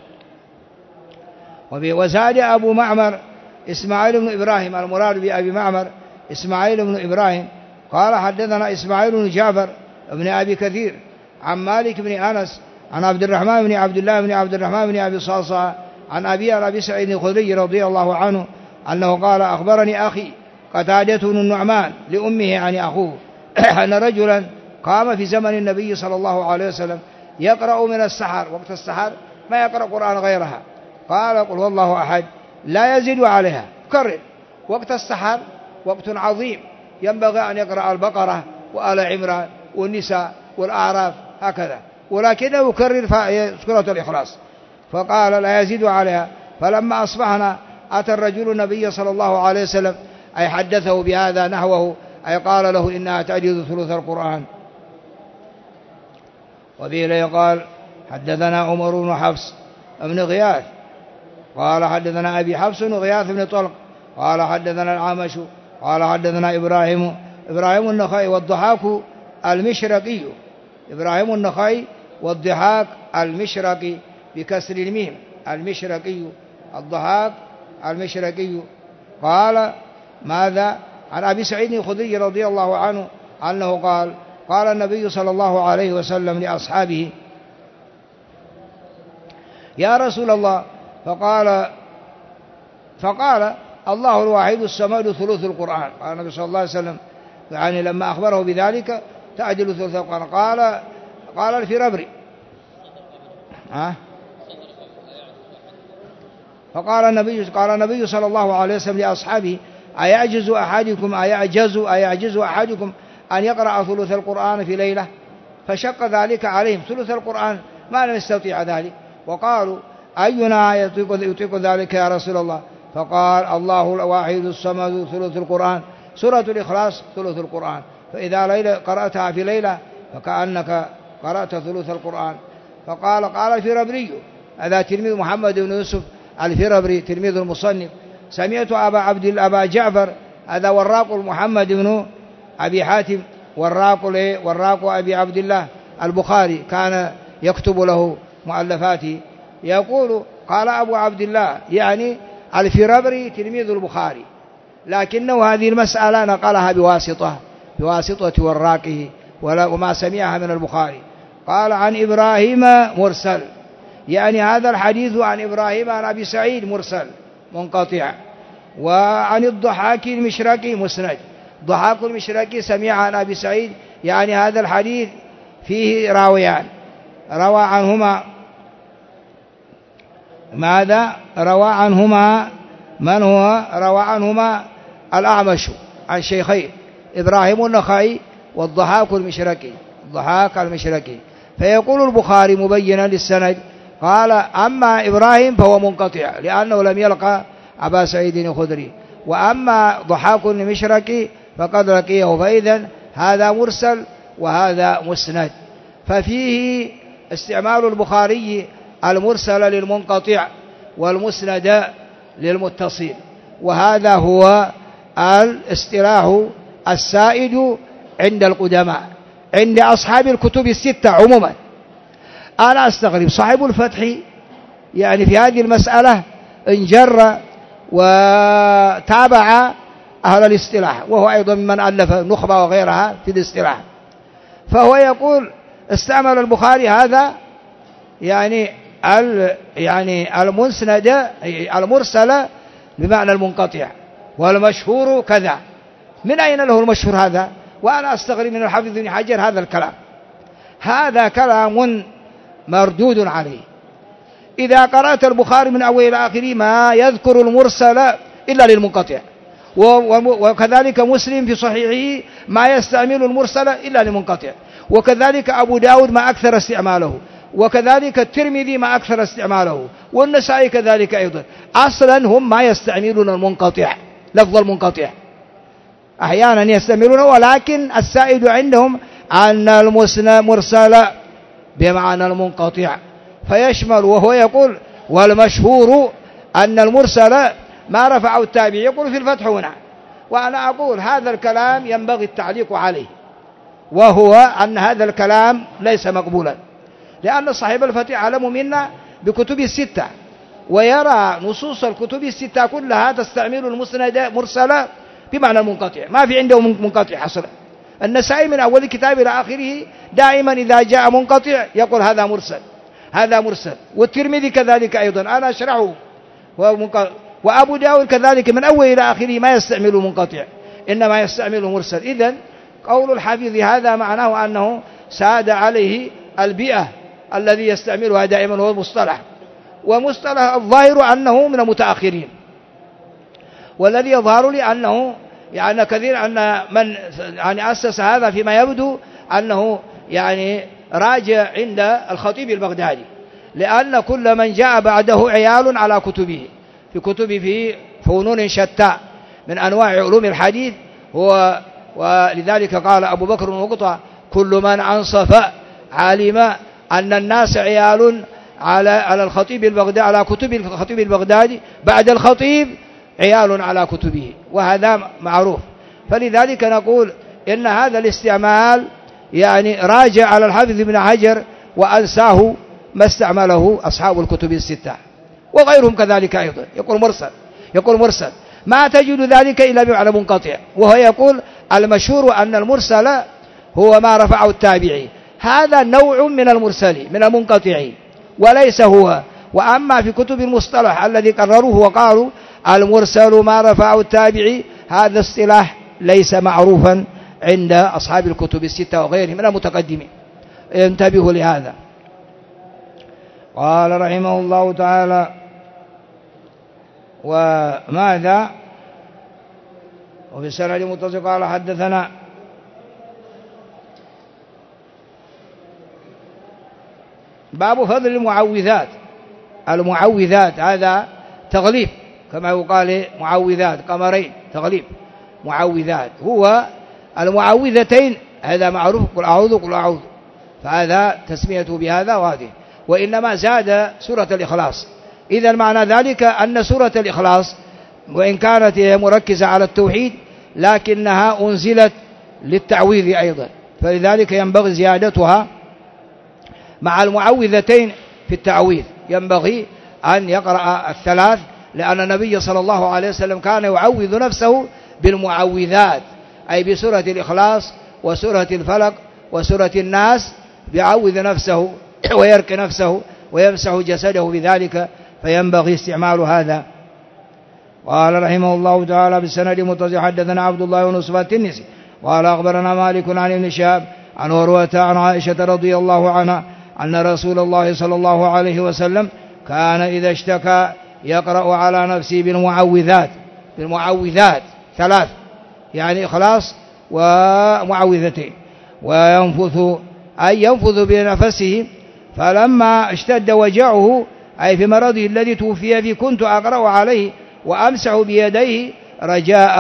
[SPEAKER 1] وزاد أبو معمر إسماعيل بن إبراهيم، المراد بأبي معمر إسماعيل بن إبراهيم قال حدثنا إسماعيل بن جعفر بن أبي كثير عن مالك بن أنس عن عبد الرحمن بن عبد الله بن عبد الرحمن بن أبي صعصع عن أبي سعيد الخدري رضي الله عنه أنه قال أخبرني أخي قتادة بن النعمان لأمه يعني أخوه أن رجلا قام في زمن النبي صلى الله عليه وسلم يقرأ من السحر، وقت السحر ما يقرأ قرآن غيرها، قال قل هو الله أحد لا يزيد عليها، كرر. وقت السحر وقت عظيم ينبغي أن يقرأ البقرة وآل عمران والنساء والأعراف هكذا، ولكنه يكرر سورة الإخلاص، فقال لا يزيد عليها. فلما أصبحنا أتى الرجل النبي صلى الله عليه وسلم أي حدثه بهذا نحوه، أي قال له إنها تعجز ثلث القرآن. وفيه قال حدثنا عمر بن حفص بن غياث قال حدثنا أبي حفص بن غياث بن طلق قال حدثنا العامش قال حدثنا إبراهيم النخعي والضحاك المشرقي، إبراهيم النخعي والضحاك المشرقي بكسر الميم، المشرقي الضحاك المشرقي. قال ماذا؟ عن أبي سعيد الخدري رضي الله عنه أنه قال قال النبي صلى الله عليه وسلم لأصحابه يا رسول الله، فقال الله الواحد الصمد ثلث القرآن. قال النبي صلى الله عليه وسلم يعني لما أخبره بذلك تعجل ثلث القرآن. قال الفرابري فقال النبي صلى الله عليه وسلم لأصحابه أيعجز أحدكم أن يقرأ ثلث القرآن في ليلة؟ فشق ذلك عليهم، ثلث القرآن ما لم يستطيع ذلك، وقالوا أينا يطيق ذلك يا رسول الله؟ فقال الله الواحد الصمد ثلث القرآن، سورة الإخلاص ثلث القرآن، فإذا ليلة قرأتها في ليلة فكأنك قرأت ثلث القرآن. قال الفرابري، هذا تلميذ محمد بن يوسف الفرابري تلميذ المصنف، سمعت أبا جعفر، هذا وراق محمد بن أبي حاتم، وراق أبي عبد الله البخاري، كان يكتب له مؤلفاته، يقول قال أبو عبد الله يعني الفرابري تلميذ البخاري، لكنه هذه المسألة نقلها بواسطة وراقه وما سمعها من البخاري. قال عن إبراهيم مرسل، يعني هذا الحديث عن إبراهيم عن أبي سعيد مرسل منقطع. وعن الضحاك المشرقي مسند، ضحاك المشرقي سمع عن أبي سعيد، يعني هذا الحديث فيه راويان، روى عنهما ماذا؟ روى عنهما من هو؟ روى عنهما الأعمش عن شيخين إبراهيم النخعي والضحاك المشرقي. فيقول البخاري مبينا للسند قال أما إبراهيم فهو منقطع لأنه لم يلقى أبا سعيد الخدري، وأما ضحاك المشرقي فقد لقيه، فإذن هذا مرسل وهذا مسند. ففيه استعمال البخاري المرسل للمنقطع والمسند للمتصل، وهذا هو الاصطلاح السائد عند القدماء، عند أصحاب الكتب الستة عموما. أنا أستغرب صاحب الفتح يعني في هذه المسألة انجر وتابع أهل الاصطلاح، وهو أيضا من ألف نخبة وغيرها في الاصطلاح، فهو يقول استعمل البخاري هذا يعني المسند المرسل بمعنى المنقطع، والمشهور كذا. من أين له المشهور هذا؟ وأنا أستغرب من الحافظ بن حجر هذا الكلام، هذا كلام مردود عليه. إذا قرأت البخاري من أول إلى آخره ما يذكر المرسل إلا للمنقطع، وكذلك مسلم في صحيحه ما يستعمل المرسل إلا للمنقطع، وكذلك أبو داود ما أكثر استعماله، وكذلك الترمذي ما أكثر استعماله، والنسائي كذلك أيضا. أصلا هم ما يستعملون المنقطع، لفظ المنقطع أحيانا يستعملونه، ولكن السائد عندهم أن المسند مرسل بمعنى المنقطع فيشمل. وهو يقول والمشهور أن المرسل ما رفعه التابعي، يقول في الفتح هنا. وأنا أقول هذا الكلام ينبغي التعليق عليه، وهو أن هذا الكلام ليس مقبولا، لأن صاحب الفتح علم منا بكتب الستة، ويرى نصوص الكتب الستة كلها تستعمل المسند مرسلة بمعنى المنقطع، ما في عنده منقطع حصلا. النسائي من أول كتاب إلى آخره دائما إذا جاء منقطع يقول هذا مرسل، والترمذي كذلك أيضا. أنا أشرحه وأبو داود كذلك من أول إلى آخره ما يستعمل منقطع، إنما يستعمل مرسل. إذن قول الحافظ هذا معناه أنه ساد عليه البيئة الذي يستعملها دائما هو المصطلح، ومصطلح الظاهر أنه من المتأخرين. والذي يظهر لي أنه يعني كثير أن من يعني أسس هذا فيما يبدو أنه يعني راجع عند الخطيب البغدادي، لأن كل من جاء بعده عيال على كتبه في كتبه في فنون شتى من أنواع علوم الحديث هو. ولذلك قال أبو بكر النقطة: كل من أنصف علم أن الناس عيال على الخطيب البغدادي، على كتب الخطيب البغدادي، بعد الخطيب عيال على كتبه، وهذا معروف. فلذلك نقول إن هذا الاستعمال يعني راجع على الحافظ ابن حجر، وأنساه ما استعمله أصحاب الكتب الستة وغيرهم كذلك أيضا. يقول مرسل ما تجد ذلك إلا بمعنى منقطع، وهو يقول المشهور أن المرسل هو ما رفعه التابعي، هذا نوع من المرسل من المنقطع وليس هو. وأما في كتب المصطلح الذي قرروه وقالوا المرسل ما رفعه التابعي، هذا اصطلاح ليس معروفا عند أصحاب الكتب الستة وغيرهم من المتقدمين، انتبهوا لهذا. قال رحمه الله تعالى: وماذا؟ وفي السند المتصل قال حدثنا باب فضل المعوذات هذا تغليب، كما يقال معوذات قمرين، تغليب معوذات. هو المعوذتين هذا معروف، قل أعوذ قل أعوذ، فهذا تسميته بهذا وهذه. وإنما زاد سورة الإخلاص. إذا معنى ذلك أن سورة الإخلاص وإن كانت مركزة على التوحيد لكنها أنزلت للتعويذ أيضا، فلذلك ينبغي زيادتها مع المعوذتين في التعويذ. ينبغي أن يقرأ الثلاث، لأن النبي صلى الله عليه وسلم كان يعوذ نفسه بالمعوذات، أي بسورة الإخلاص وسورة الفلق وسورة الناس، يعوذ نفسه ويرقي نفسه ويمسح جسده بذلك، فينبغي استعمال هذا. قال رحمه الله تعالى: بالسند المتصل حدثنا عبد الله بن يوسف التنسي قال أخبرنا مالك عن ابن شهاب عن عروة عن عائشة رضي الله عنها أن رسول الله صلى الله عليه وسلم كان إذا اشتكى يقرأ على نفسه بالمعوذات ثلاث، يعني إخلاص ومعوذتين، ينفث بنفسه. فلما اشتد وجعه أي في مرضه الذي توفي فيه كنت أقرأ عليه وأمسح بيديه رجاء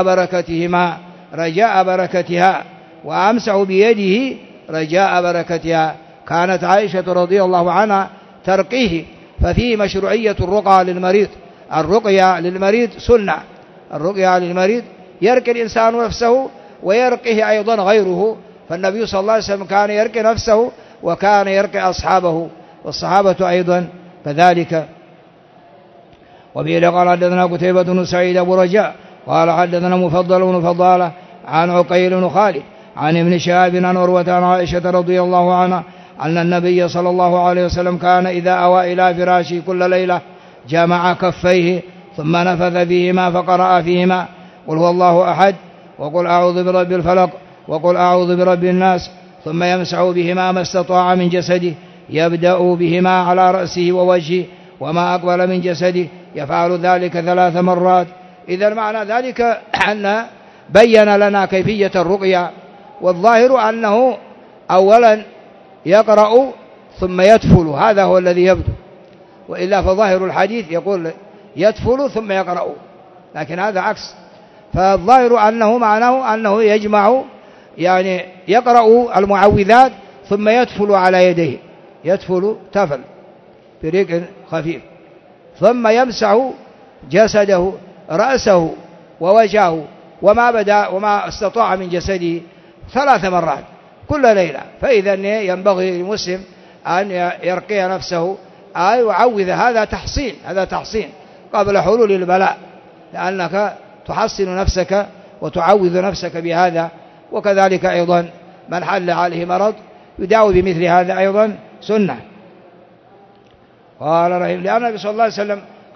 [SPEAKER 1] بركتها وأمسح بيده رجاء بركتها. كانت عائشة رضي الله عنها ترقيه، ففيه مشروعية الرقى للمريض. الرقية للمريض سنة، الرقية للمريض يرقي الإنسان نفسه ويرقيه أيضا غيره، فالنبي صلى الله عليه وسلم كان يرقي نفسه وكان يرقي أصحابه والصحابة أيضا كذلك. وبه قال حدثنا قتيبة بن سعيد أبو رجاء قال حدثنا مفضل بن فضالة عن عقيل بن خالد عن ابن شهاب عن عروة عن عائشة رضي الله عنها أن النبي صلى الله عليه وسلم كان إذا أوى إلى فراشه كل ليلة جمع كفيه ثم نفث فيهما فقرأ فيهما قل هو الله أحد وقل أعوذ برب الفلق وقل أعوذ برب الناس، ثم يمسح بهما ما استطاع من جسده، يبدأ بهما على رأسه ووجهه وما أقبل من جسده، يفعل ذلك 3 مرات. إذا معنى ذلك أن بين لنا كيفية الرقية، والظاهر أنه أولا يقرأ ثم يتفل، هذا هو الذي يبدو، وإلا فظاهر الحديث يقول يتفل ثم يقرأ، لكن هذا عكس. فالظاهر أنه معناه أنه يجمع، يعني يقرأ المعوذات ثم يتفل على يديه، يتفل تفل بريق خفيف، ثم يمسح جسده رأسه ووجهه وما بدأ وما استطاع من جسده 3 مرات كل ليلة. فإذا ينبغي للمسلم أن يرقي نفسه أي يعوذ، هذا تحصين قبل حلول البلاء، لأنك تحصن نفسك وتعوذ نفسك بهذا. وكذلك أيضا من حل عليه مرض يداوي بمثل هذا أيضا سنة. قال رحمه لأن النبي صلى الله عليه وسلم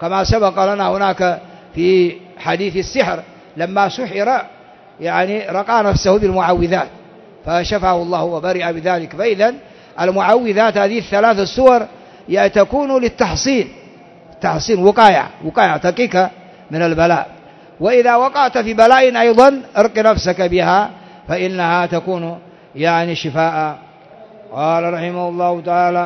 [SPEAKER 1] كما سبق لنا هناك في حديث السحر لما سحر يعني رقى نفسه بالمعوذات فشفاه الله وبرئ بذلك. فإذا المعوذات هذه الثلاث السور تكون للتحصين، تحصين وقاية تقيك من البلاء. وإذا وقعت في بلاء أيضا ارق نفسك بها فإنها تكون يعني شفاء. قال رحمه الله تعالى: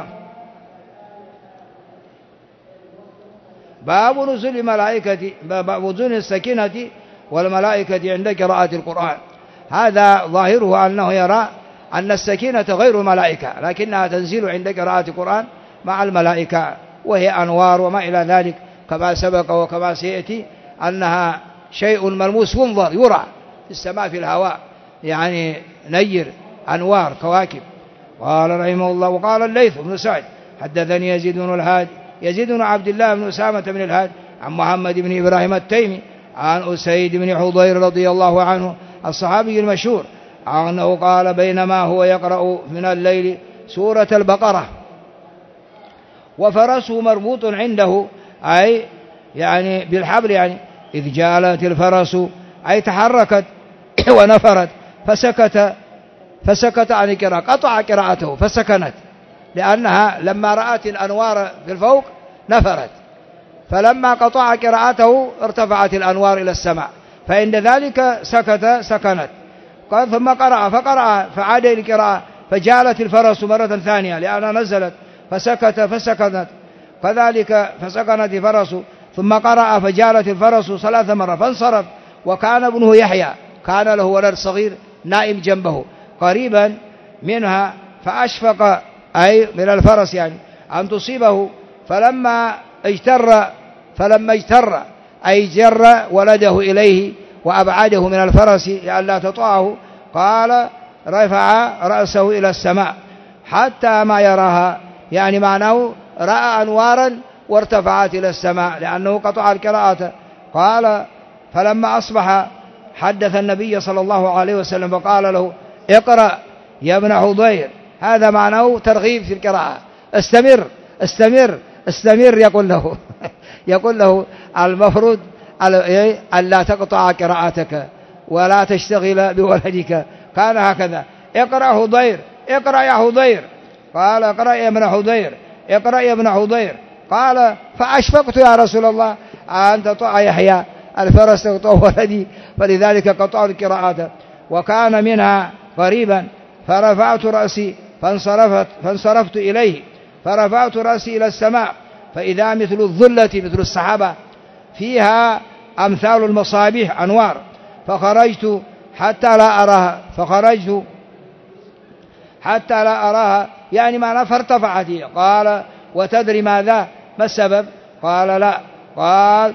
[SPEAKER 1] باب نزول الملائكة، باب نزول السكينة والملائكة عند قراءة القرآن. هذا ظاهره أنه يرى أن السكينة غير الملائكة، لكنها تنزل عند قراءة القرآن مع الملائكة، وهي أنوار وما إلى ذلك كما سبق وكما سيأتي أنها شيء ملموس ينظر يرى في السماء في الهواء، يعني نير أنوار كواكب. قال رحمه الله: وقال الليث بن سعد حدثني يزيد بن الهاد، يزيد بن عبد الله بن أسامة بن الهاد، عن محمد بن إبراهيم التيمي، عن أسيد بن حضير رضي الله عنه الصحابي المشهور أنه قال: بينما هو يقرأ من الليل سورة البقرة وفرسه مربوط عنده، أي يعني بالحبل، يعني إذ جالت الفرس، أي تحركت ونفرت، فسكت عن القراءة، قطع قراءته فسكنت، لأنها لما رأت الأنوار في الفوق نفرت، فلما قطع قراءته ارتفعت الأنوار إلى السماء، فعند ذلك سكنت. قال: ثم فقرأ فعاد القراءة فجالت الفرس مرة ثانية لأنها نزلت فسكنت، كذلك فسكنت الفرس، ثم قرأ فجالت الفرس 3 مرات فانصرف، وكان ابنه يحيى كان له ولد صغير نائم جنبه قريبا منها، فأشفق أي من الفرس يعني أن تصيبه، فلما اجتر أي جر ولده إليه وأبعده من الفرس لئلا تطأه، قال: رفع رأسه إلى السماء حتى ما يراها، يعني معناه رأى أنوارا وارتفعت إلى السماء لأنه قطع القراءة. قال: فلما أصبح حدث النبي صلى الله عليه وسلم فقال له: اقرأ يا ابن حضير. هذا معناه ترغيب في القراءة، استمر يقول له المفروض ألا تقطع قراءتك ولا تشتغل بولدك، كان هكذا: اقرأ يا حضير. قال: اقرأ يا ابن حضير. قال: فأشفقت يا رسول الله أن تطأ يحيى الفرس تطأ ولدي، فلذلك قطع القراءة. وكان منها قريبا فرفعت رأسي فانصرفت إليه، فرفعت رأسي إلى السماء فإذا مثل الظلة، مثل السحابة فيها أمثال المصابيح أنوار، فخرجت حتى لا أراها، يعني معنى فارتفعت. قال: وتدري ماذا ما السبب؟ قال: لا. قال: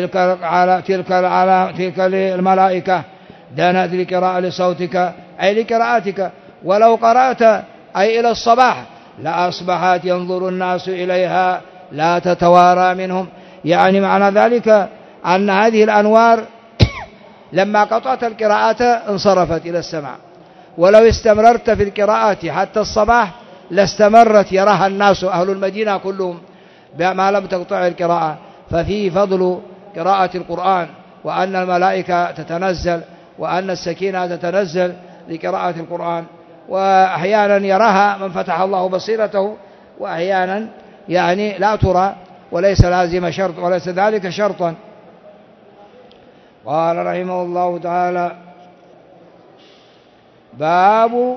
[SPEAKER 1] تلك الملائكة دانت لقراءة لصوتك، أي لقراءتك، ولو قرأت أي إلى الصباح لأصبحت ينظر الناس إليها لا تتوارى منهم، يعني معنى ذلك أن هذه الأنوار لما قطعت القراءة انصرفت إلى السماء، ولو استمررت في القراءة حتى الصباح لاستمرت يراها الناس أهل المدينة كلهم ما لم تقطع القراءة. ففيه فضل قراءة القرآن، وأن الملائكة تتنزل، وأن السكينة تتنزل لقراءة القرآن، وأحيانا يراها من فتح الله بصيرته، وأحيانا يعني لا ترى، وليس لازم شرط، وليس ذلك شرطا. قال رحمه الله تعالى: باب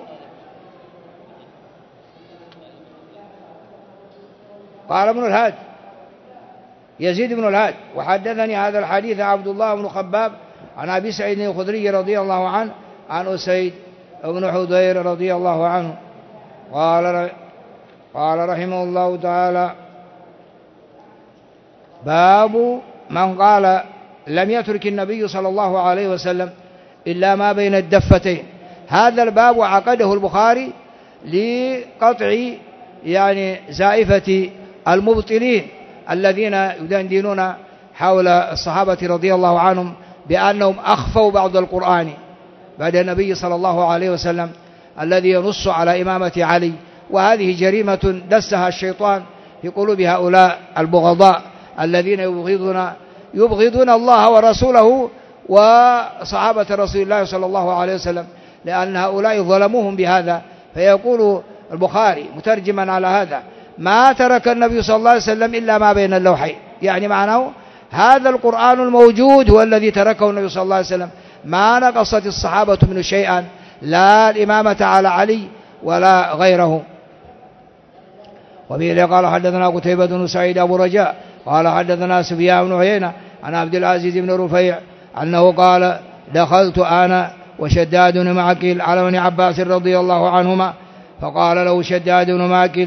[SPEAKER 1] قال ابن الهاد يزيد بن الهاد: وحدثني هذا الحديث عبد الله بن خباب عن أبي سعيد الخدري رضي الله عنه عن أسيد بن حضير رضي الله عنه. قال رحمه الله تعالى: باب من قال لم يترك النبي صلى الله عليه وسلم إلا ما بين الدفتين. هذا الباب عقده البخاري لقطع يعني زائفة المبطلين الذين يدندنون حول الصحابة رضي الله عنهم بأنهم أخفوا بعض القرآن بعد النبي صلى الله عليه وسلم الذي ينص على إمامة علي. وهذه جريمة دسها الشيطان في قلوب هؤلاء البغضاء الذين يبغضون الله ورسوله وصحابة رسول الله صلى الله عليه وسلم، لأن هؤلاء ظلموهم بهذا. فيقول البخاري مترجما على هذا: ما ترك النبي صلى الله عليه وسلم إلا ما بين اللوحين، يعني معناه هذا القرآن الموجود هو الذي تركه النبي صلى الله عليه وسلم، ما نقصت الصحابة منه شيئا، لا الإمامة على علي ولا غيره. وبه قال حدثنا قتيبة بن سعيد أبو رجاء قال حدثنا سفيان بن عيينة عن عبد العزيز بن رفيع أنه قال: دخلت أنا وشداد بن معقل على ابن عباس رضي الله عنهما، فقال له شداد بن معقل: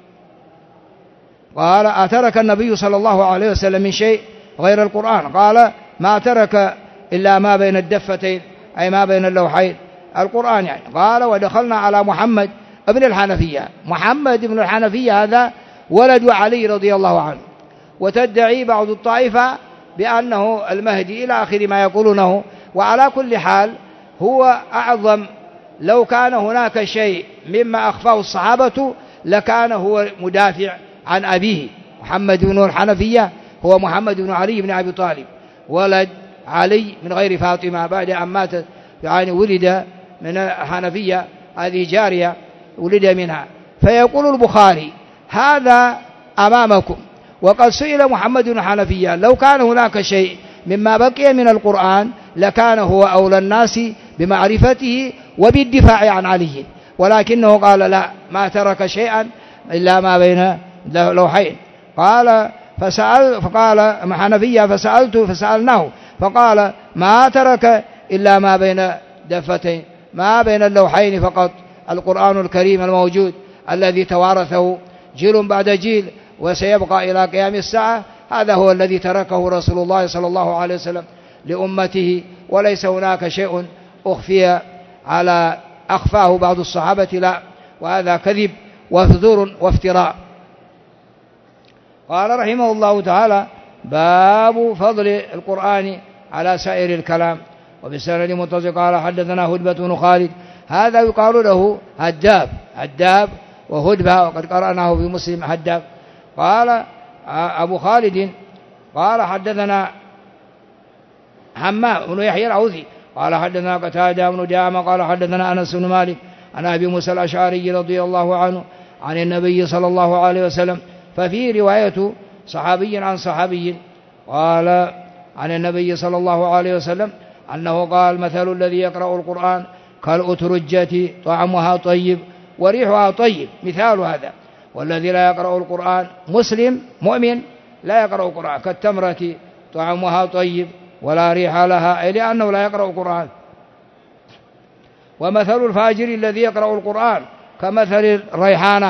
[SPEAKER 1] قال: أترك النبي صلى الله عليه وسلم من شيء غير القرآن؟ قال: ما ترك إلا ما بين الدفتين، أي ما بين اللوحين، القرآن يعني. قال: ودخلنا على محمد ابن الحنفية. محمد بن الحنفية هذا ولد علي رضي الله عنه، وتدعي بعض الطائفة بأنه المهدي إلى آخر ما يقولونه. وعلى كل حال هو أعظم، لو كان هناك شيء مما أخفاه الصحابة لكان هو مدافع عن أبيه. محمد بن الحنفية هو محمد بن علي بن أبي طالب، ولد علي من غير فاطمة بعد أن ماتت، يعني ولد من الحنفية، هذه جارية ولد منها. فيقول البخاري: هذا أمامكم، وقد سئل محمد بن الحنفية لو كان هناك شيء مما بقي من القرآن لكان هو أولى الناس بمعرفته وبالدفاع عن علي، ولكنه قال: لا، ما ترك شيئا إلا ما بين لوحين. فقال حنفية فسألناه فقال: ما ترك إلا ما بين دفتين، ما بين اللوحين فقط، القرآن الكريم الموجود الذي توارثه جيل بعد جيل وسيبقى إلى قيام الساعة، هذا هو الذي تركه رسول الله صلى الله عليه وسلم لأمته، وليس هناك شيء أخفي على أخفاه بعض الصحابة، لا، وهذا كذب وفذور وافتراء. قال رحمه الله تعالى: باب فضل القرآن على سائر الكلام. وبسند متصل قال حدثنا هدبة بن خالد، هذا يقال له هداب وهدبة، وقد قرأناه في مسلم هداب. قال أبو خالد قال حدثنا حمام بن يحيى العوذي قال حدثنا قتادة بن دامة قال حدثنا أنس بن مالك عن أبي موسى الأشعري رضي الله عنه عن النبي صلى الله عليه وسلم. ففي رواية صحابي عن صحابي قال عن النبي صلى الله عليه وسلم أنه قال: مثل الذي يقرأ القرآن كالأترجة طعمها طيب وريحها طيب، مثال هذا. والذي لا يقرأ القرآن مسلم مؤمن لا يقرأ القرآن كالتمرة طعمها طيب ولا ريح لها، أي لأنه لا يقرأ القرآن. ومثل الفاجر الذي يقرأ القرآن كمثل الريحانة،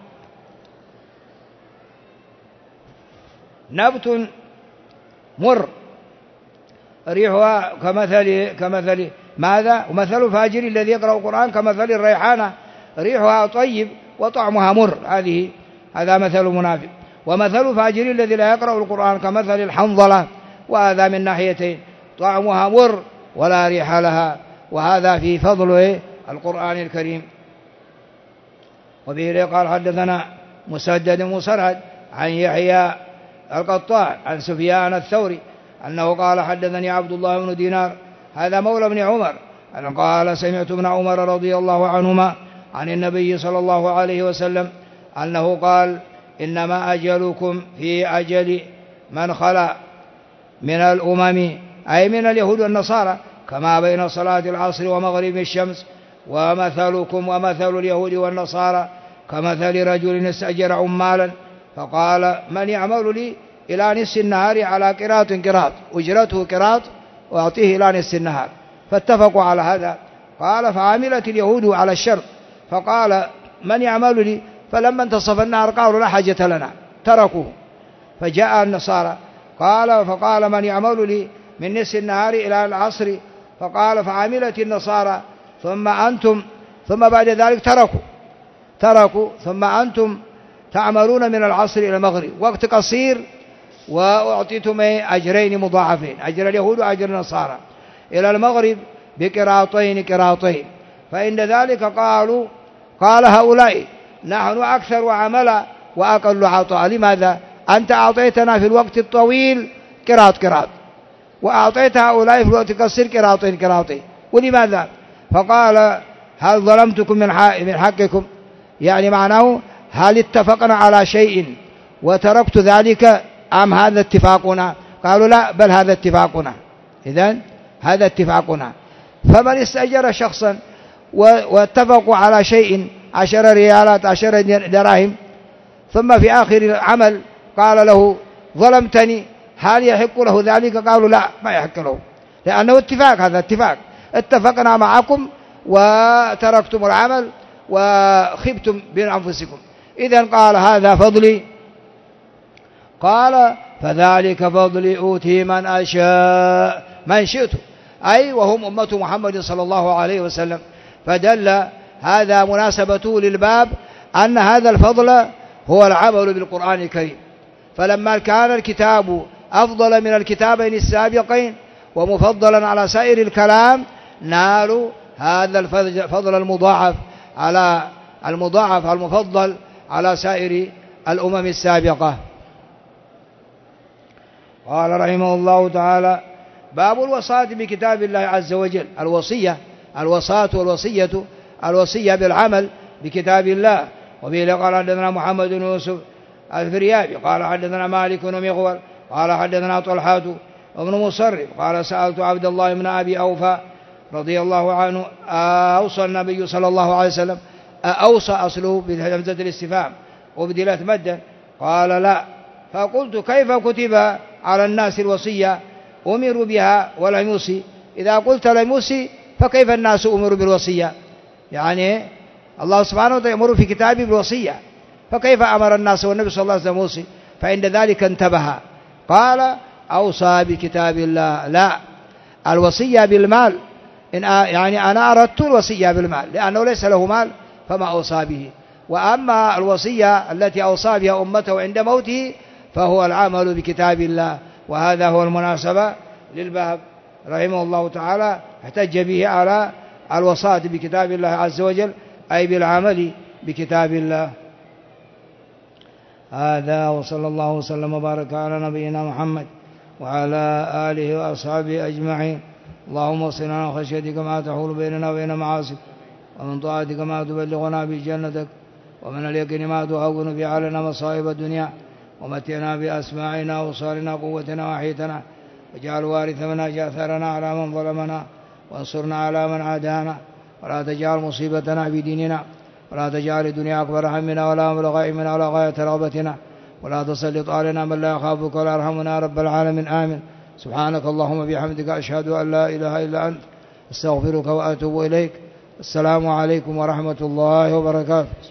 [SPEAKER 1] نبت مر ريحها كمثل ماذا؟ ومثل الفاجر الذي يقرأ القرآن كمثل الريحانة ريحها طيب وطعمها مر، هذا مثل المنافق. ومثل الفاجر الذي لا يقرأ القرآن كمثل الحنظلة، وهذا من ناحيتين، طعمها مر ولا ريح لها، وهذا في فضل القرآن الكريم. وبه قال حدثنا مسدد مسرهد عن يحيى القطان عن سفيان الثوري أنه قال حدثني عبد الله بن دينار، هذا مولى بن عمر، أن قال: سمعت ابن عمر رضي الله عنهما عن النبي صلى الله عليه وسلم أنه قال: إنما أجلكم في أجل من خلا من الأمم، أي من اليهود والنصارى، كما بين صلاة العصر ومغرب الشمس، ومثلكم ومثل اليهود والنصارى كمثل رجل استأجر عمالا فقال: من يعمل لي إلى نصف النهار على قراط، أجرته قراط وأعطيه إلى نصف النهار، فاتفقوا على هذا. قال: فعملت اليهود على الشرط، فقال: من يعمل لي؟ فلما انتصف النهار قالوا: لا حاجة لنا، تركوه. فجاء النصارى فقال: من يعمل لي من نصف النهار إلى العصر؟ فقال: فعملت النصارى ثم بعد ذلك تركوا ثم أنتم تعملون من العصر إلى المغرب، وقت قصير، وأعطيتم أجرين مضاعفين، أجر اليهود وأجر النصارى، إلى المغرب بقراطين. فإن ذلك قال هؤلاء: نحن أكثر عملا وأقل عطاء. لماذا؟ أنت أعطيتنا في الوقت الطويل قراط وأعطيت هؤلاء في الوقت القصير قراطين ولماذا؟ فقال هل ظلمتكم من حقكم؟ يعني معناه هل اتفقنا على شيء وتركت ذلك أم هذا اتفاقنا؟ قالوا لا، بل هذا اتفاقنا. إذن هذا اتفاقنا. فمن استأجر شخصا واتفقوا على شيء 10 ريالات 10 دراهم، ثم في آخر العمل قال له ظلمتني، هل يحق له ذلك؟ قالوا لا، ما يحق له، لأنه اتفاق، هذا اتفاق، اتفقنا معكم وتركتم العمل وخبتم بأنفسكم. إذن قال هذا فضلي. قال فذلك فضلي أوتي من أشاء من شئت، أي وهم أمة محمد صلى الله عليه وسلم. فدل هذا مناسبته للباب أن هذا الفضل هو العمل بالقرآن الكريم. فلما كان الكتاب أفضل من الكتابين السابقين ومفضلا على سائر الكلام، نالوا هذا الفضل المضاعف المفضل على سائر الأمم السابقة. قال رحمه الله تعالى: باب الوصاة بكتاب الله عز وجل. الوصاة الوصية بالعمل بكتاب الله. وبه قال حدثنا محمد بن يوسف الفريابي قال حدثنا مالك بن مغول قال حدثنا طلحة وابن مصرف قال سألت عبد الله بن أبي أوفى رضي الله عنه: أوصى النبي صلى الله عليه وسلم؟ أوصى أصله بهمزة الاستفهام وبدلت مدا. قال لا. فقلت: كيف كتب على الناس الوصية أمروا بها ولم يوصي؟ إذا قلت لم يوصي فكيف الناس أمروا بالوصية؟ يعني الله سبحانه وتعالى يأمر في كتابه بالوصية، فكيف أمر الناس والنبي صلى الله عليه وسلم يوصي؟ فعند ذلك انتبه. قال: أوصى بكتاب الله. لا، الوصية بالمال، يعني أنا أردت الوصية بالمال لأنه ليس له مال فما أوصى به. وأما الوصية التي أوصى بها أمته عند موته فهو العمل بكتاب الله. وهذا هو المناسبة للباب رحمه الله تعالى، احتج به على الوصاة بكتاب الله عز وجل، أي بالعمل بكتاب الله. هذا وصلى الله وسلم وبارك على نبينا محمد وعلى آله وأصحابه أجمعين. اللهم وصلنا خشيتك ما تحول بيننا وبين معاصيك، ومن طاعتك ما تبلغنا بجنتك، ومن اليقين ما تهون به علينا مصائب الدنيا، ومتعنا بأسماعنا وصالنا قوتنا وحيتنا، واجعل وارث منا جاثرنا على من ظلمنا، وانصرنا على من عادانا، ولا تجعل مصيبتنا في ديننا، ولا تجعل الدنيا أكبر همنا ولا مبلغ علمنا ولا غاية رغبتنا، ولا تسلط علينا من لا يخافك ولا يرحمنا، رب العالمين. آمين. سبحانك اللهم بحمدك أشهد أن لا إله إلا أنت، استغفرك وأتوب إليك. السلام عليكم ورحمة الله وبركاته.